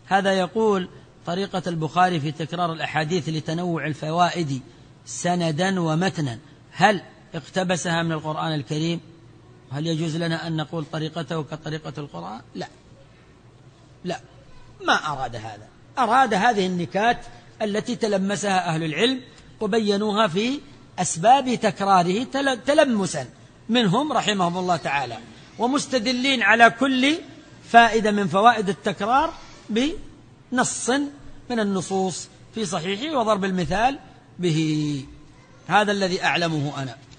هذا يقول: طريقة البخاري في تكرار الأحاديث لتنوع الفوائد سندا ومتنا، هل اقتبسها من القرآن الكريم؟ هل يجوز لنا أن نقول طريقته كطريقة القرآن؟ لا، ما أراد هذا، أراد هذه النكات التي تلمسها أهل العلم وبينوها في أسباب تكراره تلمسا منهم رحمهم الله تعالى، ومستدلين على كل فائدة من فوائد التكرار بنص من النصوص في صحيحه وضرب المثال به. هذا الذي أعلمه أنا.